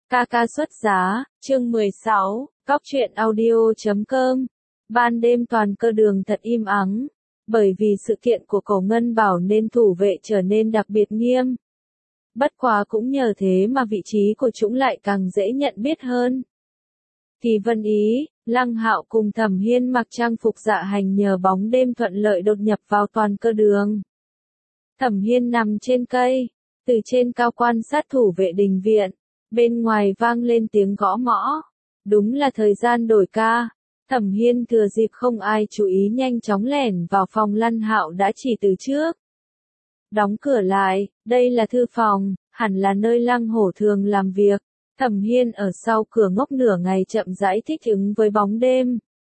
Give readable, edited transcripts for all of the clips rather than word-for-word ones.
Ca ca xuất giá, chương 16, Cóc truyện audio.com. Ban đêm toàn cơ đường thật im ắng, bởi vì sự kiện của Cổ Ngân Bảo nên thủ vệ trở nên đặc biệt nghiêm. Bất quá cũng nhờ thế mà vị trí của chúng lại càng dễ nhận biết hơn. Kỳ Vân Ý, Lăng Hạo cùng Thẩm Hiên mặc trang phục dạ hành nhờ bóng đêm thuận lợi đột nhập vào toàn cơ đường. Thẩm Hiên nằm trên cây, từ trên cao quan sát thủ vệ đình viện. Bên ngoài vang lên tiếng gõ mõ. Đúng là thời gian đổi ca. Thẩm Hiên thừa dịp không ai chú ý nhanh chóng lẻn vào phòng Lăng Hạo đã chỉ từ trước. Đóng cửa lại, đây là thư phòng, hẳn là nơi Lăng Hổ thường làm việc. Thẩm Hiên ở sau cửa ngốc nửa ngày chậm rãi thích ứng với bóng đêm.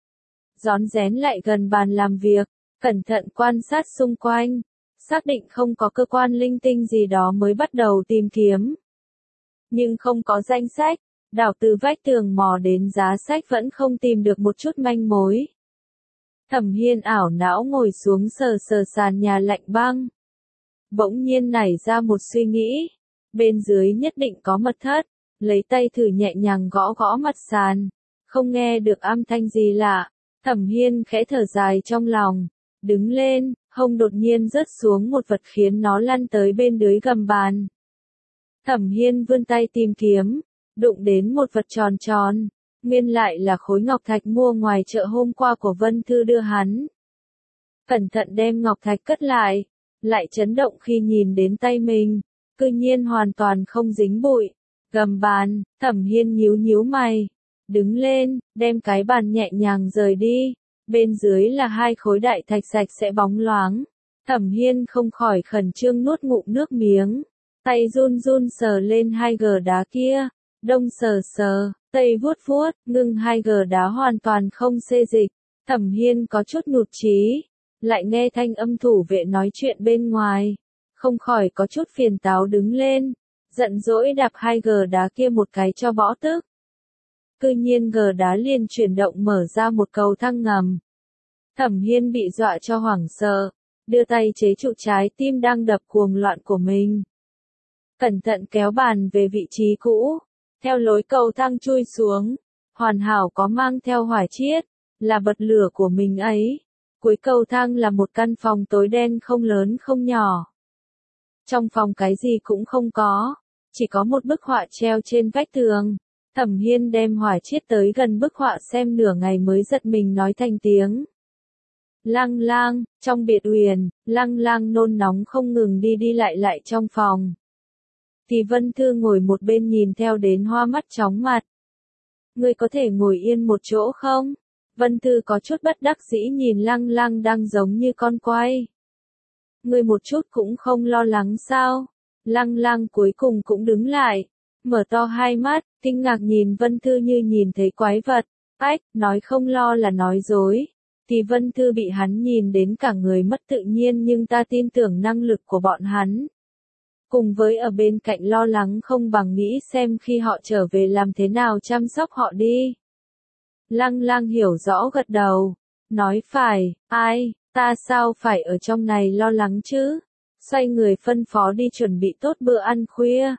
Rón rén lại gần bàn làm việc, cẩn thận quan sát xung quanh, xác định không có cơ quan linh tinh gì đó mới bắt đầu tìm kiếm. Nhưng không có danh sách, đảo từ vách tường mò đến giá sách vẫn không tìm được một chút manh mối. Thẩm Hiên ảo não ngồi xuống sờ sờ sàn nhà lạnh băng. Bỗng nhiên nảy ra một suy nghĩ, bên dưới nhất định có mật thất, lấy tay thử nhẹ nhàng gõ gõ mặt sàn, không nghe được âm thanh gì lạ. Thẩm Hiên khẽ thở dài trong lòng, đứng lên, hông đột nhiên rớt xuống một vật khiến nó lăn tới bên dưới gầm bàn. Thẩm Hiên vươn tay tìm kiếm, đụng đến một vật tròn tròn, nguyên lại là khối ngọc thạch mua ngoài chợ hôm qua của Vân Thư đưa hắn. Cẩn thận đem ngọc thạch cất lại chấn động khi nhìn đến tay mình, cư nhiên hoàn toàn không dính bụi. Gầm bàn, Thẩm Hiên nhíu nhíu mày, đứng lên, đem cái bàn nhẹ nhàng rời đi, bên dưới là hai khối đại thạch sạch sẽ bóng loáng. Thẩm Hiên không khỏi khẩn trương nuốt ngụm nước miếng. Tay run run sờ lên 2G đá kia, đông sờ sờ, tây vuốt vuốt, ngưng 2G đá hoàn toàn không xê dịch. Thẩm Hiên có chút nhụt chí, lại nghe thanh âm thủ vệ nói chuyện bên ngoài, không khỏi có chút phiền táo đứng lên, giận dỗi đạp 2G đá kia một cái cho bỏ tức. Cư nhiên G đá liền chuyển động mở ra một cầu thang ngầm. Thẩm Hiên bị dọa cho hoảng sợ, đưa tay chế trụ trái tim đang đập cuồng loạn của mình. Cẩn thận kéo bàn về vị trí cũ, theo lối cầu thang chui xuống, hoàn hảo có mang theo hỏa chiết, là bật lửa của mình ấy. Cuối cầu thang là một căn phòng tối đen không lớn không nhỏ. Trong phòng cái gì cũng không có, chỉ có một bức họa treo trên vách tường. Thẩm Hiên đem hỏa chiết tới gần bức họa xem nửa ngày mới giật mình nói thành tiếng. Lăng Lang, trong biệt uyển, Lăng Lang nôn nóng không ngừng đi lại trong phòng. Thì Vân Thư ngồi một bên nhìn theo đến hoa mắt chóng mặt. Ngươi có thể ngồi yên một chỗ không? Vân Thư có chút bất đắc dĩ nhìn Lăng Lang đang giống như con quay. Ngươi một chút cũng không lo lắng sao? Lăng Lang cuối cùng cũng đứng lại, mở to hai mắt, kinh ngạc nhìn Vân Thư như nhìn thấy quái vật. Ách, nói không lo là nói dối. Thì Vân Thư bị hắn nhìn đến cả người mất tự nhiên nhưng ta tin tưởng năng lực của bọn hắn. Cùng với ở bên cạnh lo lắng không bằng nghĩ xem khi họ trở về làm thế nào chăm sóc họ đi. Lăng Lang hiểu rõ gật đầu, nói phải, ai, ta sao phải ở trong này lo lắng chứ? Xoay người phân phó đi chuẩn bị tốt bữa ăn khuya.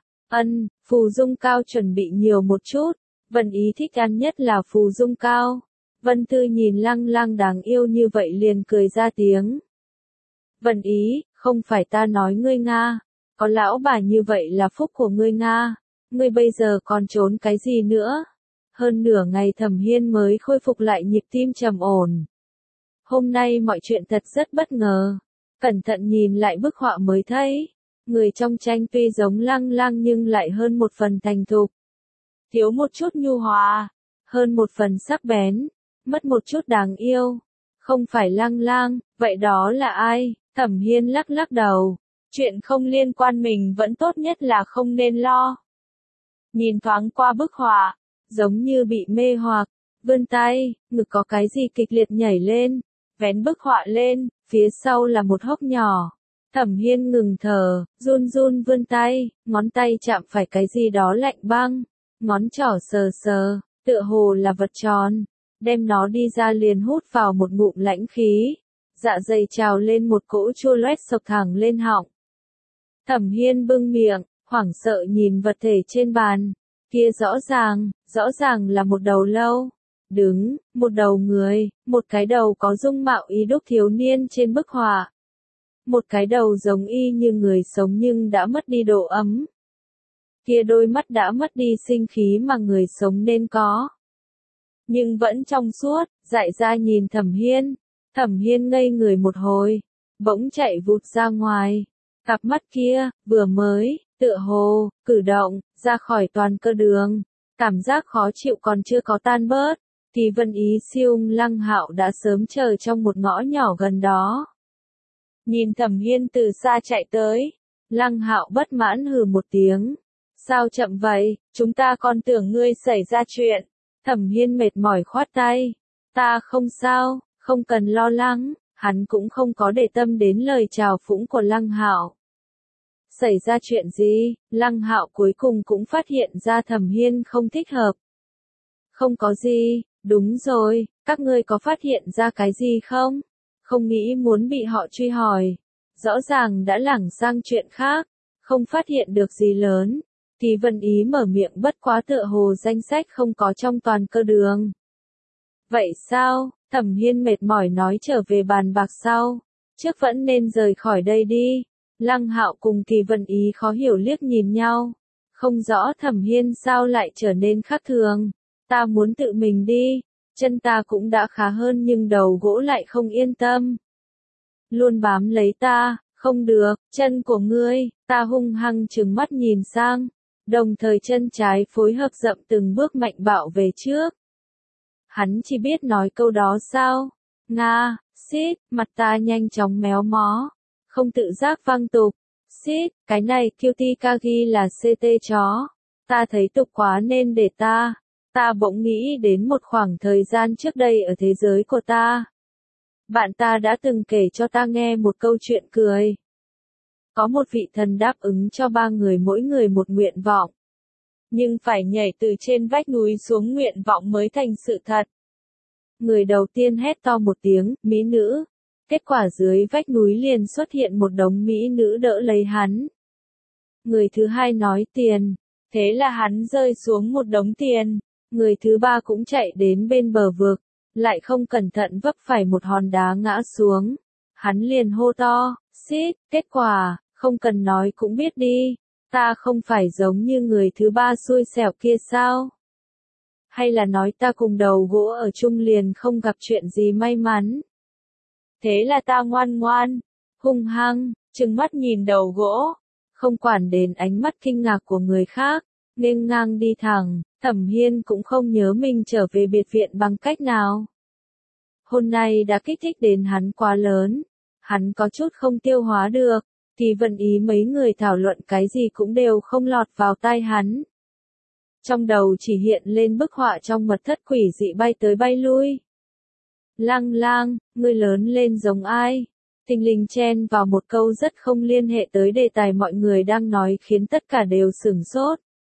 Phù dung cao chuẩn bị nhiều một chút, Vân Ý thích ăn nhất là phù dung cao. Vân Thư nhìn Lăng Lang đáng yêu như vậy liền cười ra tiếng. Vân Ý, không phải ta nói ngươi Nga. Có lão bà như vậy là phúc của ngươi Nga, ngươi bây giờ còn trốn cái gì nữa? Hơn nửa ngày Thẩm Hiên mới khôi phục lại nhịp tim trầm ổn. Hôm nay mọi chuyện thật rất bất ngờ. Cẩn thận nhìn lại bức họa mới thấy, người trong tranh tuy giống Lăng Lang nhưng lại hơn một phần thành thục. Thiếu một chút nhu hòa, hơn một phần sắc bén, mất một chút đáng yêu. Không phải Lăng Lang, vậy đó là ai? Thẩm Hiên lắc lắc đầu. Chuyện không liên quan mình vẫn tốt nhất là không nên lo. Nhìn thoáng qua bức họa, giống như bị mê hoặc, vươn tay, ngực có cái gì kịch liệt nhảy lên, vén bức họa lên, phía sau là một hốc nhỏ. Thẩm Hiên ngừng thở, run run vươn tay, ngón tay chạm phải cái gì đó lạnh băng, ngón trỏ sờ sờ, tựa hồ là vật tròn, đem nó đi ra liền hút vào một ngụm lãnh khí, dạ dày trào lên một cỗ chua loét sộc thẳng lên họng. Thẩm Hiên bưng miệng, hoảng sợ nhìn vật thể trên bàn, Kia rõ ràng là một đầu lâu. Đứng, một đầu người, một cái đầu có dung mạo y đúc thiếu niên trên bức họa. Một cái đầu giống y như người sống nhưng đã mất đi độ ấm. Kia đôi mắt đã mất đi sinh khí mà người sống nên có. Nhưng vẫn trong suốt, dại ra nhìn Thẩm Hiên. Thẩm Hiên ngây người một hồi, bỗng chạy vụt ra ngoài. Cặp mắt kia, vừa mới, tựa hồ, cử động, ra khỏi toàn cơ đường. Cảm giác khó chịu còn chưa có tan bớt. Thì Vân Ý siêu Lăng Hạo đã sớm chờ trong một ngõ nhỏ gần đó. Nhìn Thẩm Hiên từ xa chạy tới, Lăng Hạo bất mãn hừ một tiếng. Sao chậm vậy, chúng ta còn tưởng ngươi xảy ra chuyện. Thẩm Hiên mệt mỏi khoát tay. Ta không sao, không cần lo lắng, hắn cũng không có để tâm đến lời chào phúng của Lăng Hạo. Xảy ra chuyện gì, Lăng Hạo cuối cùng cũng phát hiện ra Thẩm Hiên không thích hợp. Không có gì, đúng rồi, các ngươi có phát hiện ra cái gì không? Không nghĩ muốn bị họ truy hỏi. Rõ ràng đã lảng sang chuyện khác, không phát hiện được gì lớn. Thì Vân Ý mở miệng bất quá tựa hồ danh sách không có trong toàn cơ đường. Vậy sao, Thẩm Hiên mệt mỏi nói trở về bàn bạc sau. Trước vẫn nên rời khỏi đây đi. Lăng Hạo cùng Kỳ Vân Ý khó hiểu liếc nhìn nhau. Không rõ Thẩm Hiên sao lại trở nên khác thường. Ta muốn tự mình đi. Chân ta cũng đã khá hơn nhưng đầu gỗ lại không yên tâm. Luôn bám lấy ta, không được, chân của ngươi, ta hung hăng trừng mắt nhìn sang. Đồng thời chân trái phối hợp dậm từng bước mạnh bạo về trước. Hắn chỉ biết nói câu đó sao? Nga, xít, mặt ta nhanh chóng méo mó. Không tự giác vang tục. Xít, cái này Kyutikagi là CT chó. Ta thấy tục quá nên để ta. Ta bỗng nghĩ đến một khoảng thời gian trước đây ở thế giới của ta. Bạn ta đã từng kể cho ta nghe một câu chuyện cười. Có một vị thần đáp ứng cho 3 người mỗi người một nguyện vọng. Nhưng phải nhảy từ trên vách núi xuống nguyện vọng mới thành sự thật. Người đầu tiên hét to một tiếng, mỹ nữ. Kết quả dưới vách núi liền xuất hiện một đống mỹ nữ đỡ lấy hắn. Người thứ hai nói tiền. Thế là hắn rơi xuống một đống tiền. Người thứ ba cũng chạy đến bên bờ vực. Lại không cẩn thận vấp phải một hòn đá ngã xuống. Hắn liền hô to, xít, kết quả, không cần nói cũng biết đi. Ta không phải giống như người thứ ba xui xẻo kia sao? Hay là nói ta cùng đầu gỗ ở chung liền không gặp chuyện gì may mắn? Thế là ta ngoan ngoan, hung hăng, trừng mắt nhìn đầu gỗ. Không quản đến ánh mắt kinh ngạc của người khác, nghênh ngang đi thẳng. Thẩm Hiên cũng không nhớ mình trở về biệt viện bằng cách nào. Hôm nay đã kích thích đến hắn quá lớn. Hắn có chút không tiêu hóa được. Thì Vân Ý mấy người thảo luận cái gì cũng đều không lọt vào tai hắn. Trong đầu chỉ hiện lên bức họa trong mật thất quỷ dị bay tới bay lui. Lăng Lang, ngươi lớn lên giống ai? Thình lình chen vào một câu rất không liên hệ tới đề tài mọi người đang nói khiến tất cả đều sửng sốt.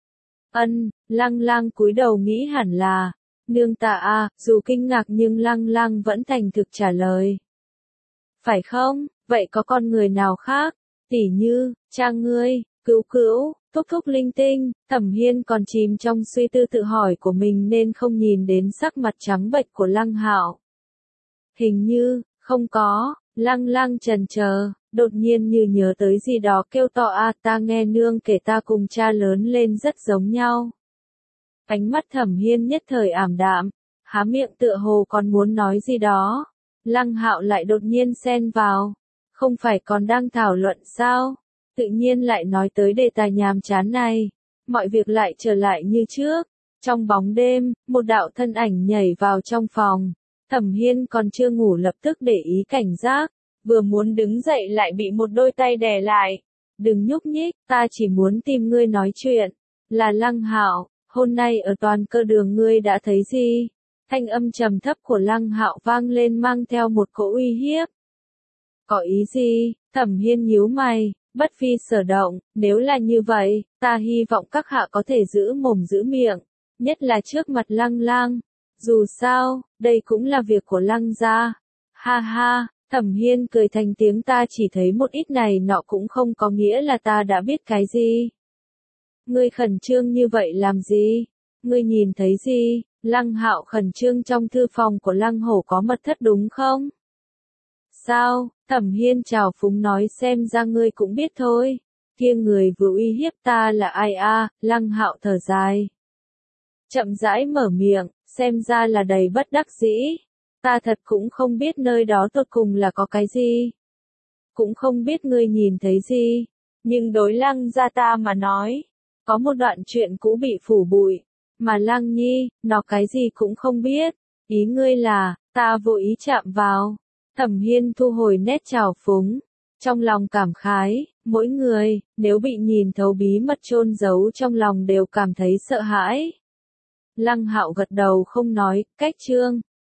Lăng Lang cúi đầu nghĩ hẳn là, nương tạ a, dù kinh ngạc nhưng Lăng Lang vẫn thành thực trả lời. Phải không, vậy có con người nào khác, tỉ như, cha ngươi, Cữu Cữu, thúc thúc linh tinh. Thẩm Hiên còn chìm trong suy tư tự hỏi của mình nên không nhìn đến sắc mặt trắng bệch của Lăng Hạo. Hình như, không có. Lăng Lang chần chờ, đột nhiên như nhớ tới gì đó kêu to a, ta nghe nương kể ta cùng cha lớn lên rất giống nhau. Ánh mắt Thẩm Hiên nhất thời ảm đạm, há miệng tựa hồ còn muốn nói gì đó. Lăng Hạo lại đột nhiên xen vào. Không phải còn đang thảo luận sao? Tự nhiên lại nói tới đề tài nhàm chán này. Mọi việc lại trở lại như trước. Trong bóng đêm, một đạo thân ảnh nhảy vào trong phòng. Thẩm Hiên còn chưa ngủ lập tức để ý cảnh giác. Vừa muốn đứng dậy lại bị một đôi tay đè lại. Đừng nhúc nhích, ta chỉ muốn tìm ngươi nói chuyện. Là Lăng Hạo, hôm nay ở toàn cơ đường ngươi đã thấy gì? Thanh âm trầm thấp của Lăng Hạo vang lên mang theo một cỗ uy hiếp. Có ý gì? Thẩm Hiên nhíu mày, bất phi sở động, nếu là như vậy, ta hy vọng các hạ có thể giữ mồm giữ miệng, nhất là trước mặt Lăng Lang. Dù sao, đây cũng là việc của Lăng gia. Ha ha, Thẩm Hiên cười thành tiếng, ta chỉ thấy một ít này nọ cũng không có nghĩa là ta đã biết cái gì. Ngươi khẩn trương như vậy làm gì? Ngươi nhìn thấy gì? Lăng Hạo khẩn trương trong thư phòng của Lăng Hổ có mật thất đúng không? Sao? Thẩm Hiên trào phúng nói xem ra ngươi cũng biết thôi. Kia người vừa uy hiếp ta là ai a? Lăng Hạo thở dài. Chậm rãi mở miệng, xem ra là đầy bất đắc dĩ. Ta thật cũng không biết nơi đó tột cùng là có cái gì. Cũng không biết ngươi nhìn thấy gì. Nhưng đối Lăng gia ta mà nói, có một đoạn chuyện cũ bị phủ bụi. Mà Lăng Nhi, nó cái gì cũng không biết. Ý ngươi là, ta vô ý chạm vào. Thẩm Hiên thu hồi nét trào phúng. Trong lòng cảm khái, mỗi người, nếu bị nhìn thấu bí mật chôn giấu trong lòng đều cảm thấy sợ hãi. Lăng Hạo gật đầu không nói, cách chương.